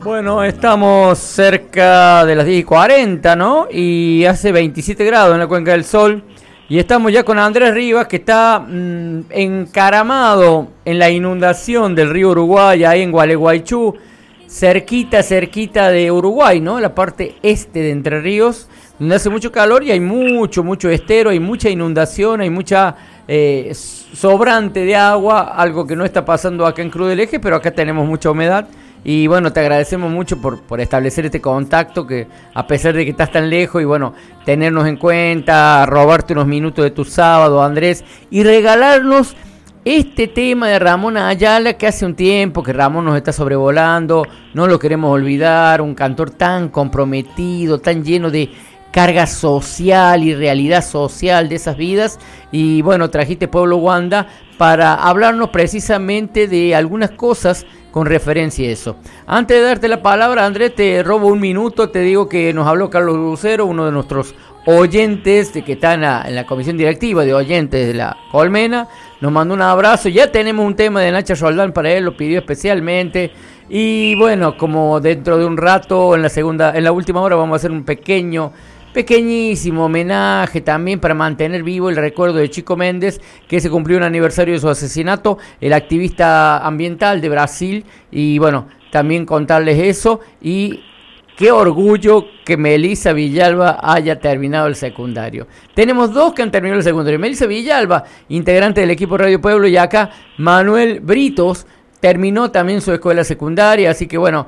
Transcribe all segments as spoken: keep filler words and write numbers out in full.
Bueno, estamos cerca de las diez y cuarenta, ¿no? Y hace veintisiete grados en la Cuenca del Sol. Y estamos ya con Andrés Rivas, que está mmm, encaramado en la inundación del río Uruguay, ahí en Gualeguaychú, cerquita, cerquita de Uruguay, ¿no? La parte este de Entre Ríos, donde hace mucho calor y hay mucho, mucho estero, hay mucha inundación, hay mucha eh, sobrante de agua, algo que no está pasando acá en Cruz del Eje, pero acá tenemos mucha humedad. Y bueno, te agradecemos mucho por, por establecer este contacto, que a pesar de que estás tan lejos, y bueno, tenernos en cuenta, robarte unos minutos de tu sábado, Andrés, y regalarnos este tema de Ramón Ayala, que hace un tiempo que Ramón nos está sobrevolando, no lo queremos olvidar, un cantor tan comprometido, tan lleno de carga social y realidad social de esas vidas. Y bueno, trajiste Pueblo Wanda para hablarnos precisamente de algunas cosas con referencia a eso. Antes de darte la palabra, Andrés, te robo un minuto. Te digo que nos habló Carlos Lucero, uno de nuestros oyentes de que está en la, en la comisión directiva de oyentes de la Colmena. Nos mandó un abrazo. Ya tenemos un tema de Nacha Roldán para él, lo pidió especialmente. Y bueno, como dentro de un rato, en la segunda, en la última hora, vamos a hacer un pequeño pequeñísimo homenaje también para mantener vivo el recuerdo de Chico Méndez, que se cumplió un aniversario de su asesinato, el activista ambiental de Brasil. Y bueno, también contarles eso. Y qué orgullo que Melissa Villalba haya terminado el secundario. Tenemos dos que han terminado el secundario. Melissa Villalba, integrante del equipo Radio Pueblo, y acá Manuel Britos terminó también su escuela secundaria. Así que bueno,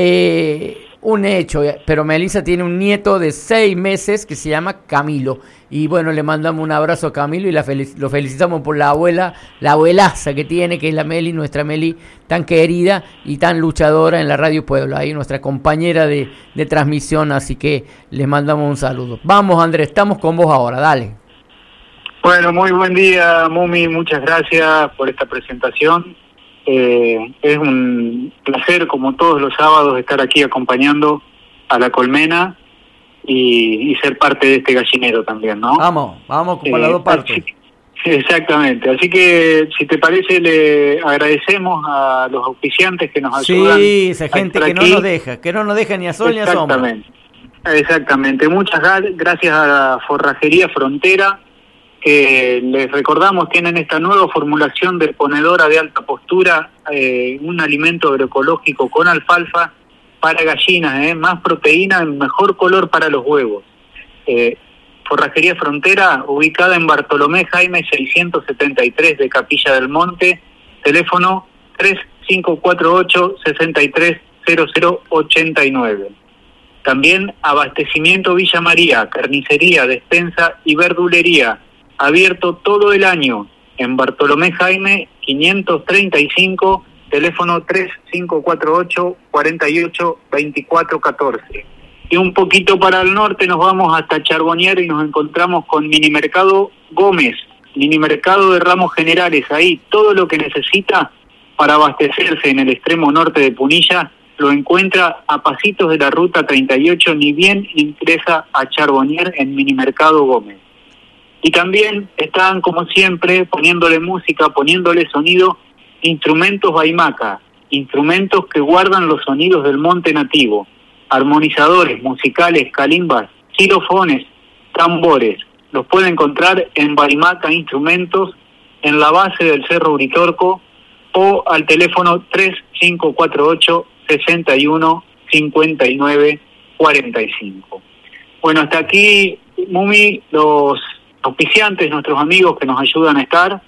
eh... un hecho, pero Melissa tiene un nieto de seis meses que se llama Camilo. Y bueno, le mandamos un abrazo a Camilo y la felic- lo felicitamos por la abuela, la abuelaza que tiene, que es la Meli, nuestra Meli, tan querida y tan luchadora en la Radio Pueblo. Ahí nuestra compañera de, de transmisión, así que les mandamos un saludo. Vamos, Andrés, estamos con vos ahora, dale. Bueno, muy buen día, Mumi, muchas gracias por esta presentación. Eh, es un placer, como todos los sábados, estar aquí acompañando a la Colmena y, y ser parte de este gallinero también, ¿no? Vamos, vamos con eh, las dos partes. Así, exactamente, así que si te parece le agradecemos a los auspiciantes que nos ayudan. Sí, esa gente que no nos deja, que no nos deja ni a sol ni a sombra. Exactamente, exactamente. Muchas gracias a la Forrajería Frontera, que les recordamos tienen esta nueva formulación de ponedora de alta postura, eh, un alimento agroecológico con alfalfa para gallinas, eh, más proteína, mejor color para los huevos. Eh, Forrajería Frontera, ubicada en Bartolomé Jaime seiscientos setenta y tres de Capilla del Monte, teléfono tres cinco cuatro ocho, seis tres cero cero ocho nueve. También Abastecimiento Villa María, carnicería, despensa y verdulería, abierto todo el año en Bartolomé Jaime quinientos treinta y cinco, teléfono tres cinco cuatro ocho, cuatro ocho, dos cuatro uno cuatro. Y un poquito para el norte nos vamos hasta Charbonnier y nos encontramos con Minimercado Gómez, Minimercado de Ramos Generales. Ahí todo lo que necesita para abastecerse en el extremo norte de Punilla lo encuentra a pasitos de la ruta treinta y ocho, ni bien ingresa a Charbonnier en Minimercado Gómez. Y también están, como siempre, poniéndole música, poniéndole sonido, instrumentos Baimaca, instrumentos que guardan los sonidos del monte nativo, armonizadores musicales, calimbas, xilofones, tambores. Los puede encontrar en Baimaca Instrumentos, en la base del Cerro Uritorco, o al teléfono tres cinco cuatro ocho, seis uno, cinco nueve cuatro cinco. Bueno, hasta aquí, Mumi, los auspiciantes, nuestros amigos que nos ayudan a estar.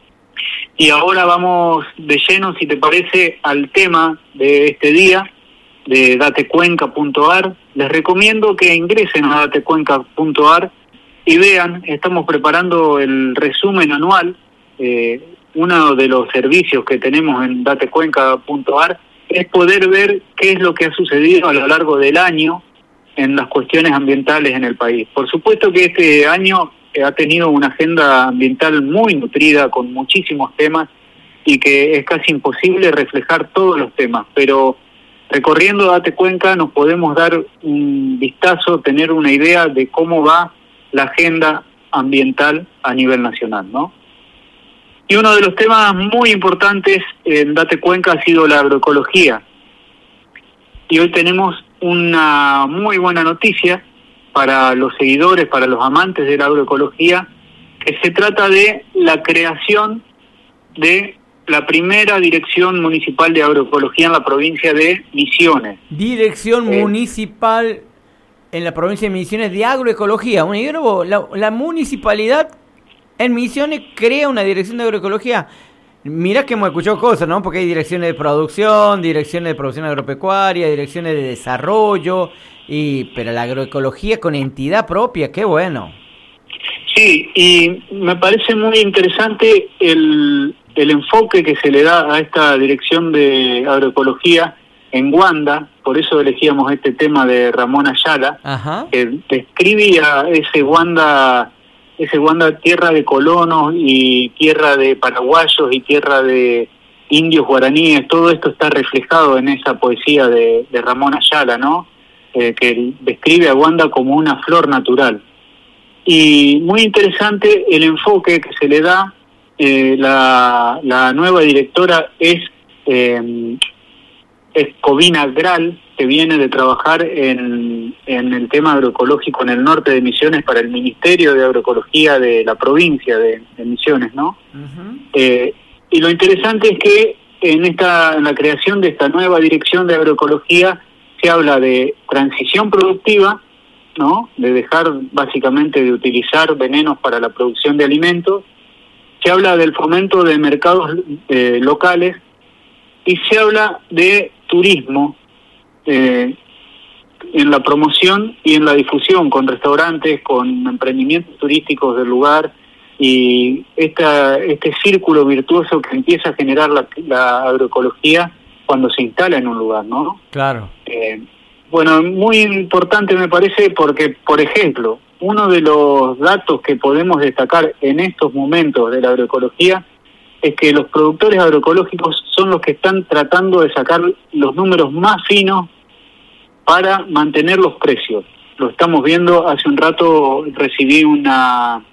Y ahora vamos de lleno, si te parece, al tema de este día, de datecuenca punto a r. Les recomiendo que ingresen a datecuenca punto a r y vean, estamos preparando el resumen anual. Eh, uno de los servicios que tenemos en datecuenca punto a r es poder ver qué es lo que ha sucedido a lo largo del año en las cuestiones ambientales en el país. Por supuesto que este año ha tenido una agenda ambiental muy nutrida, con muchísimos temas, y que es casi imposible reflejar todos los temas, pero recorriendo Date Cuenca nos podemos dar un vistazo, tener una idea de cómo va la agenda ambiental a nivel nacional, ¿no? Y uno de los temas muy importantes en Date Cuenca ha sido la agroecología. y hoy tenemos una muy buena noticia para los seguidores, para los amantes de la agroecología, que se trata de la creación de la primera Dirección Municipal de Agroecología en la provincia de Misiones. Dirección eh, Municipal en la provincia de Misiones de Agroecología. Bueno, la, la municipalidad en Misiones crea una dirección de agroecología. Mirá que hemos escuchado cosas, ¿no? Porque hay direcciones de producción, direcciones de producción agropecuaria, direcciones de desarrollo, y pero la agroecología con entidad propia, qué bueno. Sí, y me parece muy interesante el, el enfoque que se le da a esta dirección de agroecología en Wanda, por eso elegíamos este tema de Ramón Ayala, Ajá. que describía ese Wanda... ese Wanda tierra de colonos y tierra de paraguayos y tierra de indios guaraníes, todo esto está reflejado en esa poesía de, de Ramón Ayala, ¿no? Eh, que describe a Wanda como una flor natural. Y muy interesante el enfoque que se le da, eh, la, la nueva directora es, eh, es Covina Gral, que viene de trabajar en, en el tema agroecológico en el norte de Misiones para el Ministerio de Agroecología de la provincia de, de Misiones, ¿no? Uh-huh. Eh, y lo interesante es que en esta en la creación de esta nueva Dirección de Agroecología se habla de transición productiva, ¿no? De dejar básicamente de utilizar venenos para la producción de alimentos, se habla del fomento de mercados eh, locales y se habla de turismo, Eh, en la promoción y en la difusión con restaurantes, con emprendimientos turísticos del lugar y esta, este círculo virtuoso que empieza a generar la, la agroecología cuando se instala en un lugar, ¿no? Claro. Eh, bueno, muy importante me parece porque, por ejemplo, uno de los datos que podemos destacar en estos momentos de la agroecología es que los productores agroecológicos son los que están tratando de sacar los números más finos para mantener los precios. Lo estamos viendo, hace un rato recibí una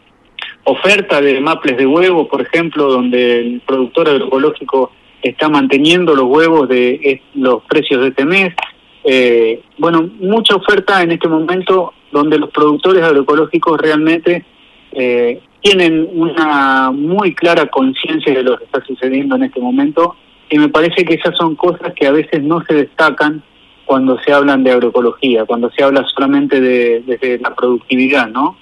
oferta de maples de huevo, por ejemplo, donde el productor agroecológico está manteniendo los huevos de los precios de este mes. Eh, bueno, mucha oferta en este momento donde los productores agroecológicos realmente eh, tienen una muy clara conciencia de lo que está sucediendo en este momento, y me parece que esas son cosas que a veces no se destacan cuando se hablan de agroecología, cuando se habla solamente de, de la productividad, ¿no?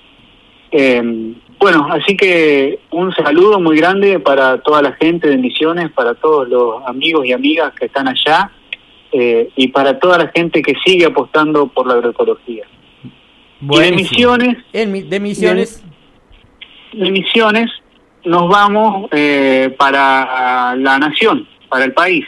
Eh, bueno, así que un saludo muy grande para toda la gente de Misiones, para todos los amigos y amigas que están allá, eh, y para toda la gente que sigue apostando por la agroecología. Buenísimo. Y de Misiones... En, de Misiones... De, de Misiones nos vamos eh, para la nación, para el país,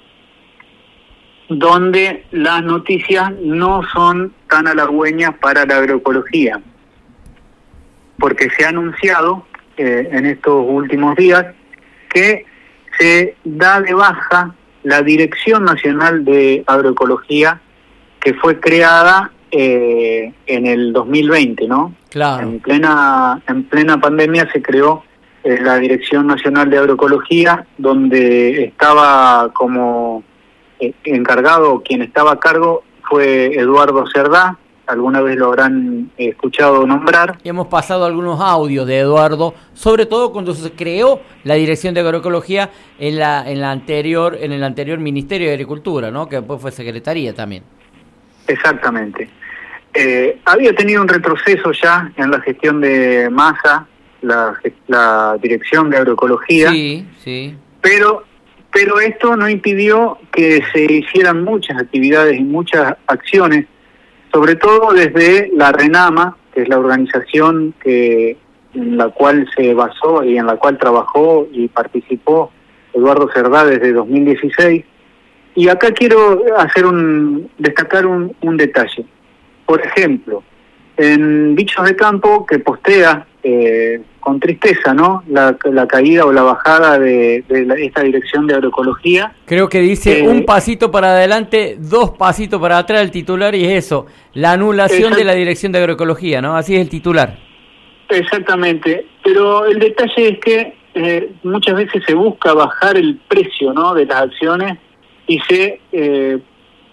donde las noticias no son tan halagüeñas para la agroecología, porque se ha anunciado eh, en estos últimos días que se da de baja la Dirección Nacional de Agroecología, que fue creada eh, en el dos mil veinte, ¿no? Claro. En plena, en plena pandemia se creó eh, la Dirección Nacional de Agroecología, donde estaba como eh, encargado, quien estaba a cargo fue Eduardo Cerdá. Alguna vez lo habrán escuchado nombrar. Y hemos pasado algunos audios de Eduardo, sobre todo cuando se creó la Dirección de Agroecología en la en la anterior en el anterior Ministerio de Agricultura, ¿no? Que después fue Secretaría también. Exactamente. Eh, había tenido un retroceso ya en la gestión de Massa, la, la Dirección de Agroecología. Sí, sí. Pero pero esto no impidió que se hicieran muchas actividades y muchas acciones, sobre todo desde la RENAMA, que es la organización que en la cual se basó y en la cual trabajó y participó Eduardo Cerdá desde dos mil dieciséis. Y acá quiero hacer un destacar un, un detalle. Por ejemplo, en Bichos de Campo, que postea eh, con tristeza, ¿no?, la, la caída o la bajada de, de la, esta Dirección de Agroecología. Creo que dice eh, un pasito para adelante, dos pasitos para atrás el titular, y es eso, la anulación de la Dirección de Agroecología, ¿no? Así es el titular. Exactamente, pero el detalle es que eh, muchas veces se busca bajar el precio, ¿no?, de las acciones, y se eh,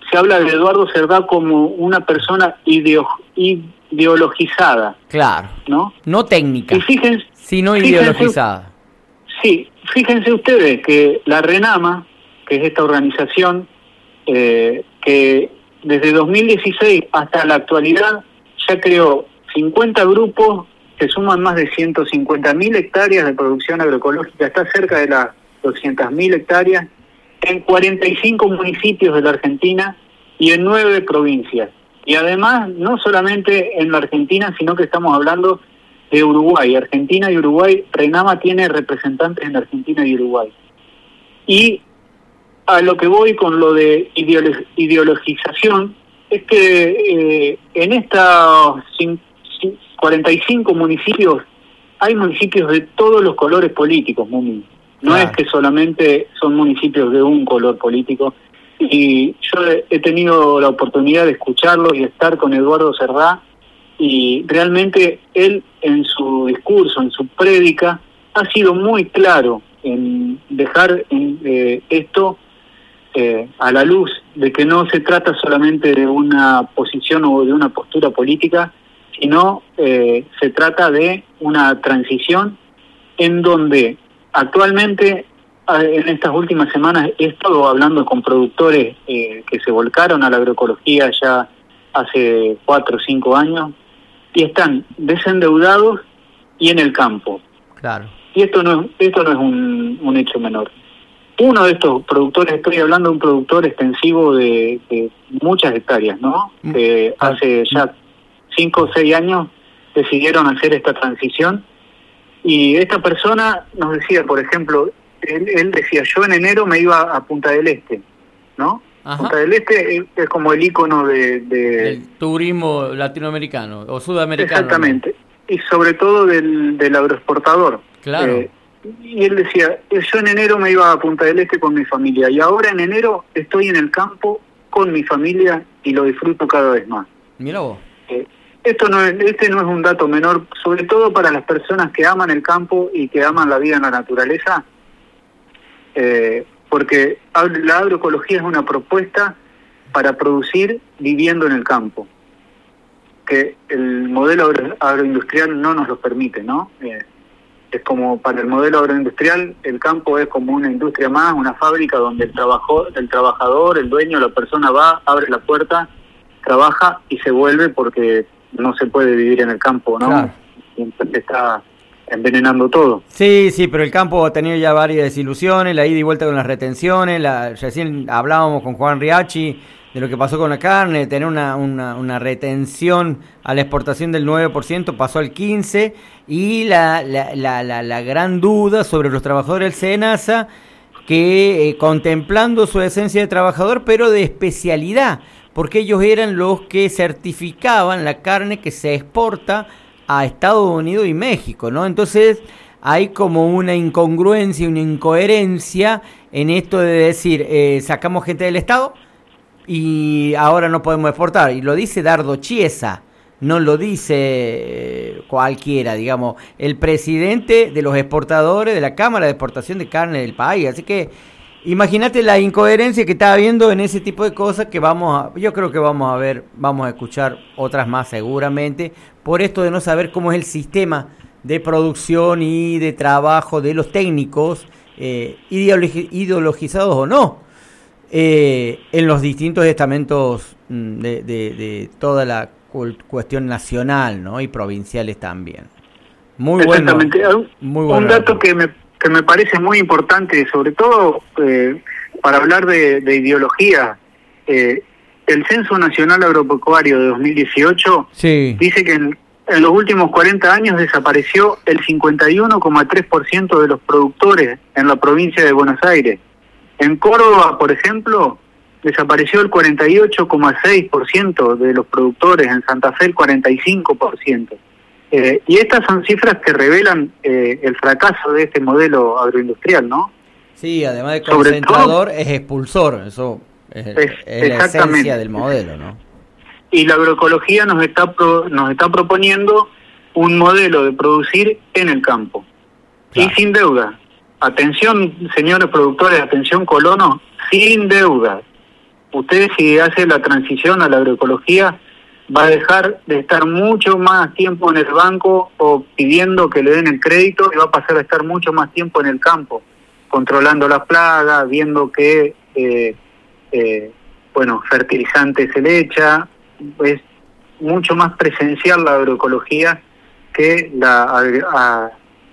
se habla de Eduardo Cerdá como una persona ideo, ideologizada. Claro. ¿No? No técnica, y fíjense, sino fíjense, ideologizada. Sí, fíjense ustedes que la RENAMA, que es esta organización eh, que desde dos mil dieciséis hasta la actualidad ya creó cincuenta grupos que suman más de ciento cincuenta mil hectáreas de producción agroecológica, está cerca de las doscientas mil hectáreas, en cuarenta y cinco municipios de la Argentina y en nueve provincias. Y además, no solamente en la Argentina, sino que estamos hablando de Uruguay. Argentina y Uruguay, RENAMA tiene representantes en Argentina y Uruguay. Y a lo que voy con lo de ideolo- ideologización, es que eh, en estos cuarenta y cinco municipios hay municipios de todos los colores políticos, Mumi. No claro. Es que solamente son municipios de un color político. Y yo he tenido la oportunidad de escucharlo y de estar con Eduardo Cerdá, y realmente él en su discurso, en su prédica, ha sido muy claro en dejar en, eh, esto eh, a la luz, de que no se trata solamente de una posición o de una postura política, sino eh, se trata de una transición en donde actualmente, en estas últimas semanas, he estado hablando con productores eh, que se volcaron a la agroecología ya hace cuatro o cinco años y están desendeudados y en el campo. Claro. Y esto no es, esto no es un, un hecho menor. Uno de estos productores, estoy hablando de un productor extensivo de, de muchas hectáreas, ¿no? Mm. Que hace ya cinco o seis años decidieron hacer esta transición. Y esta persona nos decía, por ejemplo, él, él decía, yo en enero me iba a Punta del Este, ¿no? Ajá. Punta del Este es, es como el ícono de, de... el turismo latinoamericano o sudamericano. Exactamente, ¿no? Y sobre todo del, del agroexportador. Claro. Eh, y él decía, yo en enero me iba a Punta del Este con mi familia, y ahora en enero estoy en el campo con mi familia y lo disfruto cada vez más. Mira vos. Eh, Esto no es, este no es un dato menor, sobre todo para las personas que aman el campo y que aman la vida en la naturaleza, eh, porque la agroecología es una propuesta para producir viviendo en el campo, que el modelo agro, agroindustrial no nos lo permite, ¿no? Eh, es como para el modelo agroindustrial, el campo es como una industria más, una fábrica donde el, trabajo, el trabajador, el dueño, la persona va, abre la puerta, trabaja y se vuelve porque no se puede vivir en el campo, ¿no? Claro. Está envenenando todo. Sí, sí, pero el campo ha tenido ya varias desilusiones, la ida y vuelta con las retenciones, la, recién hablábamos con Juan Riachi de lo que pasó con la carne, tener una, una, una retención a la exportación del nueve por ciento, pasó al quince por ciento, y la, la, la, la, la gran duda sobre los trabajadores del SENASA, que eh, contemplando su esencia de trabajador, pero de especialidad, porque ellos eran los que certificaban la carne que se exporta a Estados Unidos y México, ¿no? Entonces hay como una incongruencia, una incoherencia en esto de decir, eh, sacamos gente del Estado y ahora no podemos exportar. Y lo dice Dardo Chiesa, no lo dice cualquiera, digamos, el presidente de los exportadores de la Cámara de Exportación de Carne del país. Así que imagínate la incoherencia que está habiendo en ese tipo de cosas que vamos a, yo creo que vamos a ver, vamos a escuchar otras más seguramente, por esto de no saber cómo es el sistema de producción y de trabajo de los técnicos, eh, ideologi- ideologizados o no, eh, en los distintos estamentos de, de, de toda la cuestión nacional, ¿no? Y provinciales también. Muy bueno. Exactamente. Muy bueno. Un dato que me que me parece muy importante, sobre todo eh, para hablar de, de ideología. Eh, el Censo Nacional Agropecuario de dos mil dieciocho sí. dice que en, en los últimos cuarenta años desapareció el cincuenta y uno coma tres por ciento de los productores en la provincia de Buenos Aires. En Córdoba, por ejemplo, desapareció el cuarenta y ocho coma seis por ciento de los productores, en Santa Fe el cuarenta y cinco por ciento. Eh, y estas son cifras que revelan eh, el fracaso de este modelo agroindustrial, ¿no? Sí, además de concentrador, todo, es expulsor, eso es, es, es la esencia del modelo, ¿no? Y la agroecología nos está pro, nos está proponiendo un modelo de producir en el campo, claro. Y sin deuda. Atención, señores productores, atención colonos, sin deuda. usted si hace la transición a la agroecología va a dejar de estar mucho más tiempo en el banco o pidiendo que le den el crédito y va a pasar a estar mucho más tiempo en el campo, controlando las plagas, viendo que, eh, eh, bueno, fertilizante se le echa. Es mucho más presencial la agroecología que la, a,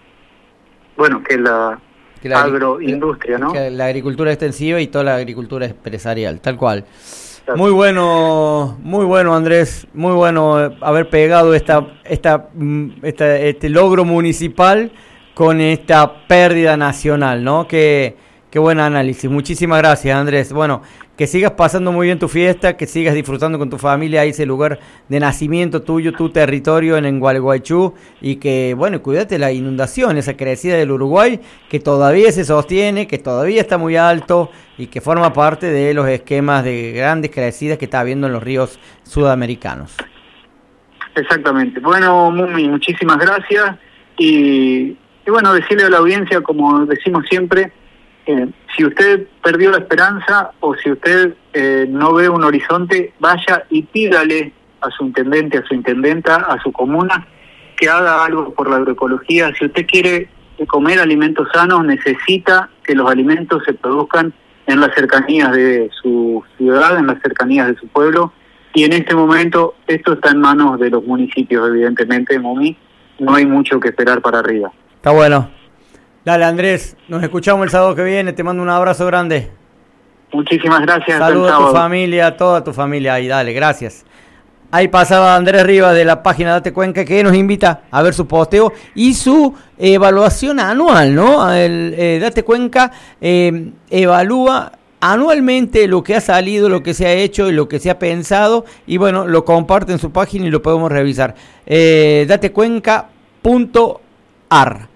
bueno, que la, que la agroindustria, ¿no? Que la agricultura extensiva y toda la agricultura empresarial, tal cual. Muy bueno, muy bueno, Andrés, muy bueno haber pegado esta, esta, esta, este logro municipal con esta pérdida nacional, ¿no? Qué, qué buen análisis. Muchísimas gracias, Andrés. Bueno, que sigas pasando muy bien tu fiesta, que sigas disfrutando con tu familia ese lugar de nacimiento tuyo, tu territorio en Gualeguaychú, y que, bueno, cuídate la inundación, esa crecida del Uruguay, que todavía se sostiene, que todavía está muy alto y que forma parte de los esquemas de grandes crecidas que está habiendo en los ríos sudamericanos. Exactamente. Bueno, Mumi, muchísimas gracias y, y bueno, decirle a la audiencia, como decimos siempre, Eh, si usted perdió la esperanza o si usted eh, no ve un horizonte, vaya y pídale a su intendente, a su intendenta, a su comuna, que haga algo por la agroecología. Si usted quiere comer alimentos sanos, necesita que los alimentos se produzcan en las cercanías de su ciudad, en las cercanías de su pueblo, y en este momento esto está en manos de los municipios, evidentemente, Mumi, no hay mucho que esperar para arriba. Está bueno. Dale, Andrés, nos escuchamos el sábado que viene, te mando un abrazo grande. Muchísimas gracias. Saludos a tu familia, a toda tu familia ahí, dale, gracias. Ahí pasaba Andrés Rivas de la página Date Cuenca, que nos invita a ver su posteo y su evaluación anual, ¿no? El, eh, Date Cuenca eh, evalúa anualmente lo que ha salido, lo que se ha hecho y lo que se ha pensado, y bueno, lo comparte en su página y lo podemos revisar. Eh, datecuenca punto ar